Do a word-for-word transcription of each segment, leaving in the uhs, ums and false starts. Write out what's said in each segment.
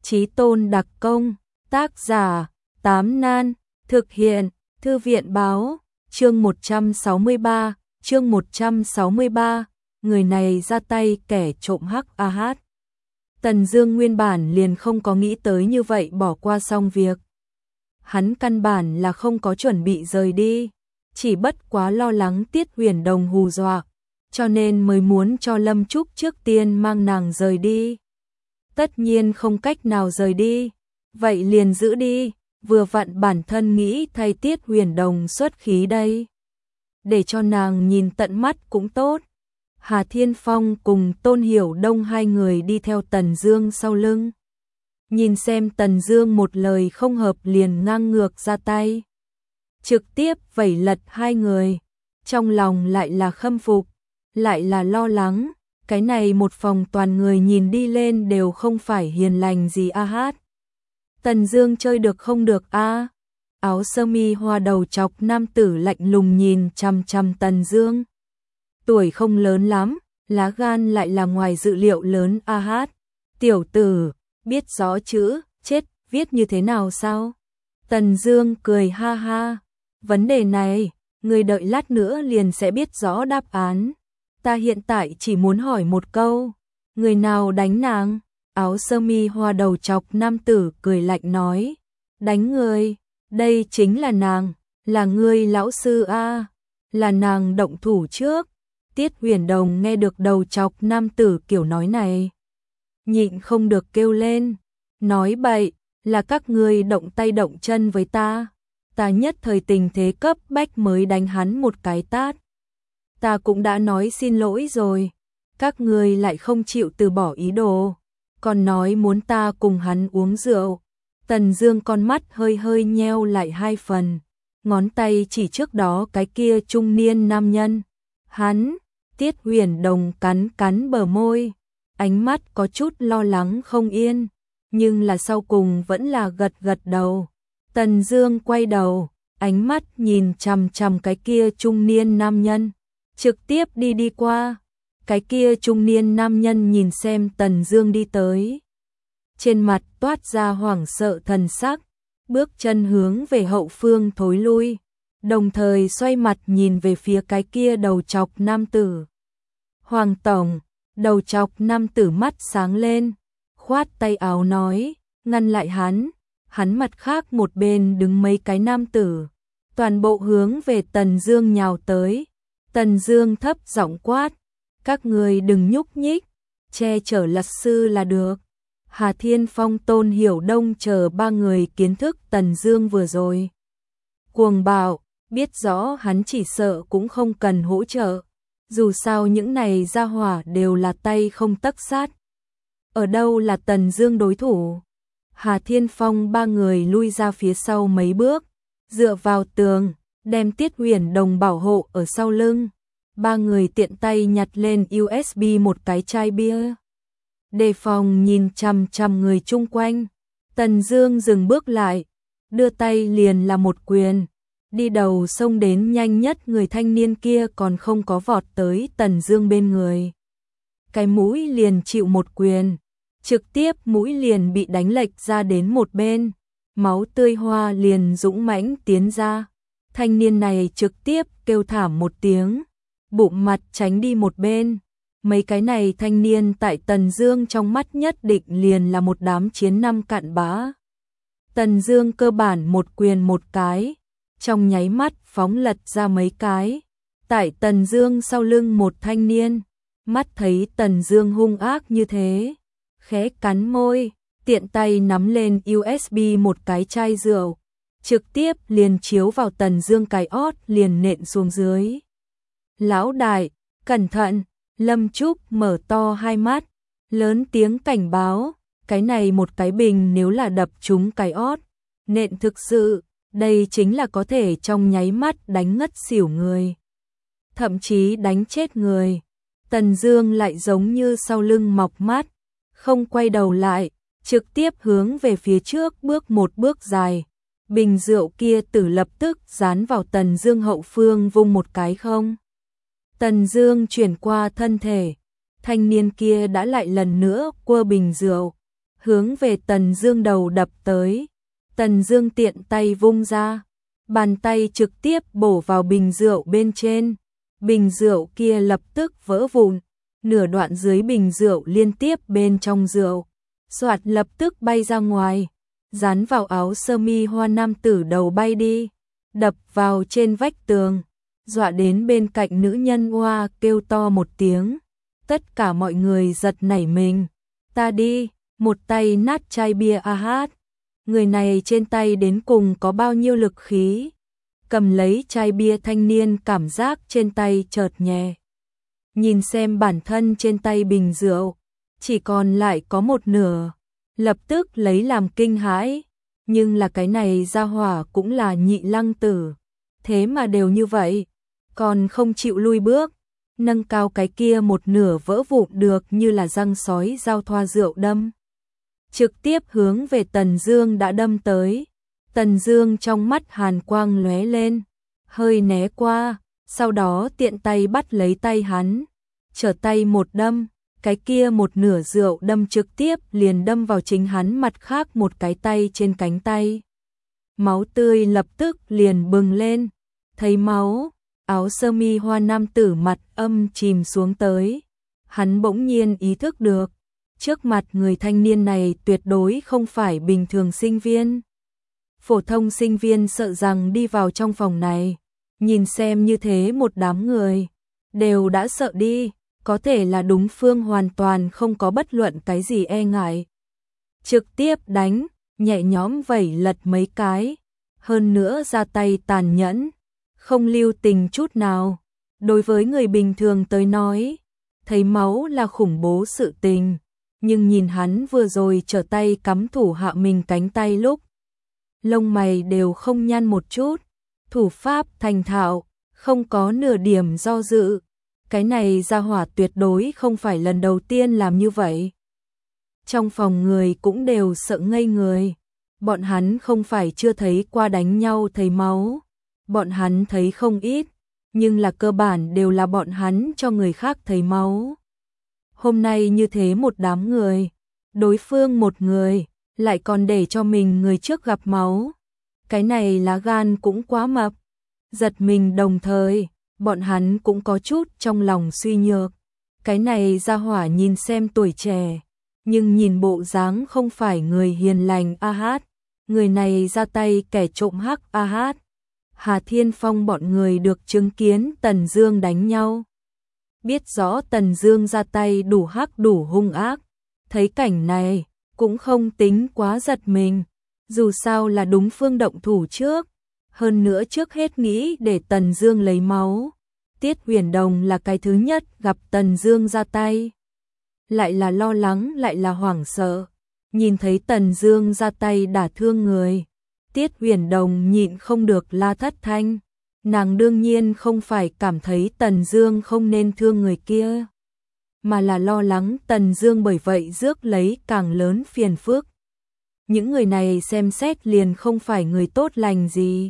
Chí tôn đặc công, tác giả, Tám Nan, thực hiện, Thư viện báo, chương một trăm sáu mươi ba, chương một trăm sáu mươi ba, người này ra tay kẻ trộm hắc a hát. Tần Dương nguyên bản liền không có nghĩ tới như vậy bỏ qua xong việc. Hắn căn bản là không có chuẩn bị rời đi, chỉ bất quá lo lắng Tiết Huyền Đồng hù dọa, cho nên mới muốn cho Lâm Trúc trước tiên mang nàng rời đi. Tất nhiên không cách nào rời đi, vậy liền giữ đi, vừa vặn bản thân nghĩ thay Tiết Huyền Đồng xuất khí đây. Để cho nàng nhìn tận mắt cũng tốt. Hà Thiên Phong cùng Tôn Hiểu Đông hai người đi theo Tần Dương sau lưng. Nhìn xem Tần Dương một lời không hợp liền ngang ngược ra tay. Trực tiếp vẩy lật hai người. Trong lòng lại là khâm phục, lại là lo lắng. Cái này một phòng toàn người nhìn đi lên đều không phải hiền lành gì a hát. Tần Dương chơi được không được a? Áo sơ mi hoa đầu chọc nam tử lạnh lùng nhìn chằm chằm Tần Dương. Tuổi không lớn lắm, lá gan lại là ngoài dự liệu lớn a hát. Tiểu tử, biết rõ chữ, chết, viết như thế nào sao? Tần Dương cười ha ha. Vấn đề này, người đợi lát nữa liền sẽ biết rõ đáp án. Ta hiện tại chỉ muốn hỏi một câu, người nào đánh nàng? Áo sơ mi hoa đầu chọc nam tử cười lạnh nói. Đánh người, đây chính là nàng, là ngươi lão sư a, là nàng động thủ trước. Tiết Huyền Đồng nghe được đầu chọc nam tử kiểu nói này, nhịn không được kêu lên, nói bậy, là các ngươi động tay động chân với ta, ta nhất thời tình thế cấp bách mới đánh hắn một cái tát. Ta cũng đã nói xin lỗi rồi, các ngươi lại không chịu từ bỏ ý đồ, còn nói muốn ta cùng hắn uống rượu. Tần Dương con mắt hơi hơi nheo lại hai phần, ngón tay chỉ trước đó cái kia trung niên nam nhân. Hắn, Tiết Huyền Đồng cắn cắn bờ môi, ánh mắt có chút lo lắng không yên, nhưng là sau cùng vẫn là gật gật đầu. Tần Dương quay đầu, ánh mắt nhìn chằm chằm cái kia trung niên nam nhân, trực tiếp đi đi qua. Cái kia trung niên nam nhân nhìn xem Tần Dương đi tới, trên mặt toát ra hoảng sợ thần sắc, bước chân hướng về hậu phương thối lui, đồng thời xoay mặt nhìn về phía cái kia đầu chọc nam tử. Hoàng tổng, đầu chọc nam tử mắt sáng lên, khoát tay áo nói, ngăn lại hắn. Hắn mặt khác một bên đứng mấy cái nam tử, toàn bộ hướng về Tần Dương nhào tới. Tần Dương thấp giọng quát, các ngươi đừng nhúc nhích, che chở lật sư là được. Hà Thiên Phong, Tôn Hiểu Đông chờ ba người kiến thức Tần Dương vừa rồi. Cuồng bạo, biết rõ hắn chỉ sợ cũng không cần hỗ trợ. Dù sao những này gia hỏa đều là tay không tấc sắt. Ở đâu là Tần Dương đối thủ? Hà Thiên Phong ba người lui ra phía sau mấy bước, dựa vào tường, đem Tiết Huyền Đồng bảo hộ ở sau lưng. Ba người tiện tay nhặt lên u ét bê một cái chai bia. Đề phòng nhìn chằm chằm người chung quanh. Tần Dương dừng bước lại, đưa tay liền là một quyền, đi đầu xông đến nhanh nhất người thanh niên kia còn không có vọt tới Tần Dương bên người. Cái mũi liền chịu một quyền, trực tiếp mũi liền bị đánh lệch ra đến một bên, máu tươi hoa liền dũng mãnh tiến ra. Thanh niên này trực tiếp kêu thảm một tiếng, bụng mặt tránh đi một bên. Mấy cái này thanh niên tại Tần Dương trong mắt nhất định liền là một đám chiến năm cặn bã. Tần Dương cơ bản một quyền một cái, trong nháy mắt phóng lật ra mấy cái. Tại Tần Dương sau lưng một thanh niên, mắt thấy Tần Dương hung ác như thế, khẽ cắn môi, tiện tay nắm lên u ét bê một cái chai rượu, trực tiếp liền chiếu vào Tần Dương cái ót liền nện xuống dưới. Lão đại, cẩn thận! Lâm Trúc mở to hai mắt, lớn tiếng cảnh báo, cái này một cái bình nếu là đập trúng cái ót, nện thực sự, đây chính là có thể trong nháy mắt đánh ngất xỉu người, thậm chí đánh chết người. Tần Dương lại giống như sau lưng mọc mắt, không quay đầu lại, trực tiếp hướng về phía trước bước một bước dài. Bình rượu kia tử lập tức dán vào Tần Dương hậu phương vung một cái không. Tần Dương chuyển qua thân thể, thanh niên kia đã lại lần nữa quơ bình rượu, hướng về Tần Dương đầu đập tới. Tần Dương tiện tay vung ra, bàn tay trực tiếp bổ vào bình rượu bên trên. Bình rượu kia lập tức vỡ vụn, nửa đoạn dưới bình rượu liên tiếp bên trong rượu, xoạt lập tức bay ra ngoài, dán vào áo sơ mi hoa nam tử đầu bay đi, đập vào trên vách tường, dọa đến bên cạnh nữ nhân hoa kêu to một tiếng. Tất cả mọi người giật nảy mình. Ta đi, một tay nát chai bia a hát. Người này trên tay đến cùng có bao nhiêu lực khí. Cầm lấy chai bia thanh niên cảm giác trên tay chợt nhẹ. Nhìn xem bản thân trên tay bình rượu, chỉ còn lại có một nửa. Lập tức lấy làm kinh hãi. Nhưng là cái này ra hỏa cũng là nhị lăng tử. Thế mà đều như vậy, còn không chịu lui bước. Nâng cao cái kia một nửa vỡ vụn được như là răng sói dao thoa rượu đâm. Trực tiếp hướng về Tần Dương đã đâm tới. Tần Dương trong mắt hàn quang lóe lên, hơi né qua, sau đó tiện tay bắt lấy tay hắn, trở tay một đâm, cái kia một nửa rượu đâm trực tiếp liền đâm vào chính hắn mặt khác một cái tay trên cánh tay. Máu tươi lập tức liền bừng lên, thấy máu, áo sơ mi hoa nam tử mặt âm chìm xuống tới. Hắn bỗng nhiên ý thức được, trước mặt người thanh niên này tuyệt đối không phải bình thường sinh viên. Phổ thông sinh viên sợ rằng đi vào trong phòng này, nhìn xem như thế một đám người, đều đã sợ đi, có thể là đúng phương hoàn toàn không có bất luận cái gì e ngại. Trực tiếp đánh, nhẹ nhõm vẩy lật mấy cái, hơn nữa ra tay tàn nhẫn, không lưu tình chút nào. Đối với người bình thường tới nói, thấy máu là khủng bố sự tình, nhưng nhìn hắn vừa rồi trở tay cắm thủ hạ mình cánh tay lúc, lông mày đều không nhăn một chút, thủ pháp thành thạo, không có nửa điểm do dự. Cái này ra hỏa tuyệt đối không phải lần đầu tiên làm như vậy. Trong phòng người cũng đều sợ ngây người, bọn hắn không phải chưa thấy qua đánh nhau thấy máu, bọn hắn thấy không ít, nhưng là cơ bản đều là bọn hắn cho người khác thấy máu. Hôm nay như thế một đám người, đối phương một người, lại còn để cho mình người trước gặp máu. Cái này lá gan cũng quá mập. Giật mình đồng thời, bọn hắn cũng có chút trong lòng suy nhược. Cái này ra hỏa nhìn xem tuổi trẻ, nhưng nhìn bộ dáng không phải người hiền lành a hát. Người này ra tay kẻ trộm hắc a hát. Hà Thiên Phong bọn người được chứng kiến Tần Dương đánh nhau, biết rõ Tần Dương ra tay đủ hắc đủ hung ác, thấy cảnh này cũng không tính quá giật mình, dù sao là đúng phương động thủ trước, hơn nữa trước hết nghĩ để Tần Dương lấy máu. Tiết Huyền Đồng là cái thứ nhất gặp Tần Dương ra tay, lại là lo lắng lại là hoảng sợ, nhìn thấy Tần Dương ra tay đả thương người, Tiết Huyền Đồng nhịn không được la thất thanh. Nàng đương nhiên không phải cảm thấy Tần Dương không nên thương người kia, mà là lo lắng Tần Dương bởi vậy rước lấy càng lớn phiền phức. Những người này xem xét liền không phải người tốt lành gì.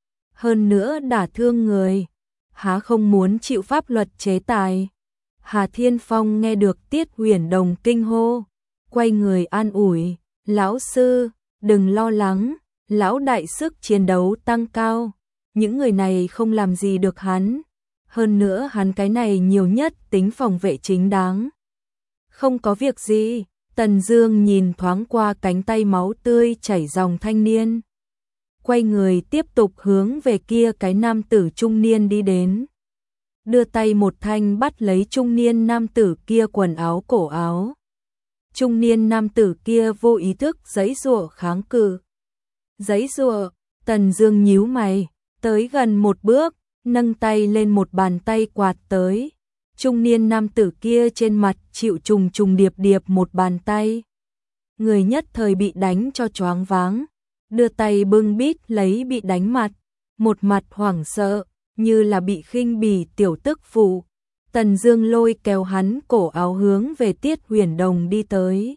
Hơn nữa đả thương người, há không muốn chịu pháp luật chế tài. Hà Thiên Phong nghe được Tiết Huyền Đồng kinh hô, quay người an ủi, lão sư, đừng lo lắng, lão đại sức chiến đấu tăng cao. Những người này không làm gì được hắn, hơn nữa hắn cái này nhiều nhất tính phòng vệ chính đáng. Không có việc gì, Tần Dương nhìn thoáng qua cánh tay máu tươi chảy ròng thanh niên, quay người tiếp tục hướng về kia cái nam tử trung niên đi đến. Đưa tay một thanh bắt lấy trung niên nam tử kia quần áo cổ áo. Trung niên nam tử kia vô ý thức giãy giụa kháng cự. Giãy giụa, Tần Dương nhíu mày, tới gần một bước, nâng tay lên một bàn tay quạt tới. Trung niên nam tử kia trên mặt chịu trùng trùng điệp điệp một bàn tay. Người nhất thời bị đánh cho choáng váng, đưa tay bưng bít lấy bị đánh mặt, một mặt hoảng sợ, như là bị khinh bỉ tiểu tức phụ. Tần Dương lôi kéo hắn cổ áo hướng về Tiết Huyền Đồng đi tới.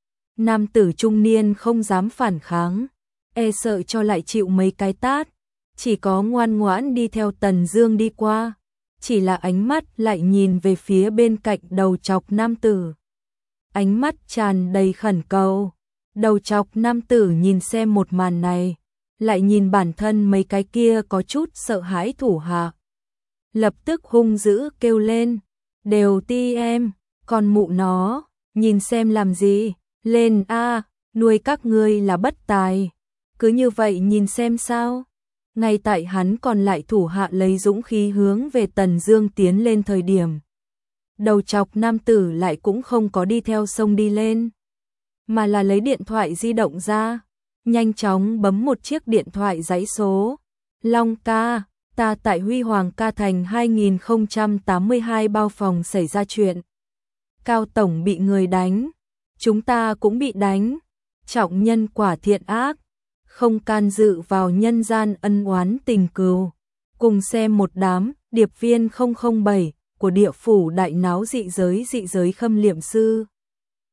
Nam tử trung niên không dám phản kháng, e sợ cho lại chịu mấy cái tát, chỉ có ngoan ngoãn đi theo Tần Dương đi qua, chỉ là ánh mắt lại nhìn về phía bên cạnh đầu chọc nam tử. Ánh mắt tràn đầy khẩn cầu, Đầu chọc nam tử nhìn xem một màn này, lại nhìn bản thân mấy cái kia có chút sợ hãi thủ hạ. Lập tức hung dữ kêu lên, đều ti em, còn mụ nó, nhìn xem làm gì, lên a, nuôi các ngươi là bất tài. Cứ như vậy nhìn xem sao. Ngay tại hắn còn lại thủ hạ lấy dũng khí hướng về Tần Dương tiến lên thời điểm. Đầu chọc nam tử lại cũng không có đi theo sông đi lên, mà là lấy điện thoại di động ra, nhanh chóng bấm một chiếc điện thoại dãy số. Long ca, ta tại Huy Hoàng Ca Thành hai nghìn không trăm tám mươi hai bao phòng xảy ra chuyện. Cao tổng bị người đánh, chúng ta cũng bị đánh, trọng nhân quả thiện ác, không can dự vào nhân gian ân oán tình cừu. Cùng xem một đám điệp viên không không bảy của địa phủ đại náo dị giới dị giới khâm liệm sư.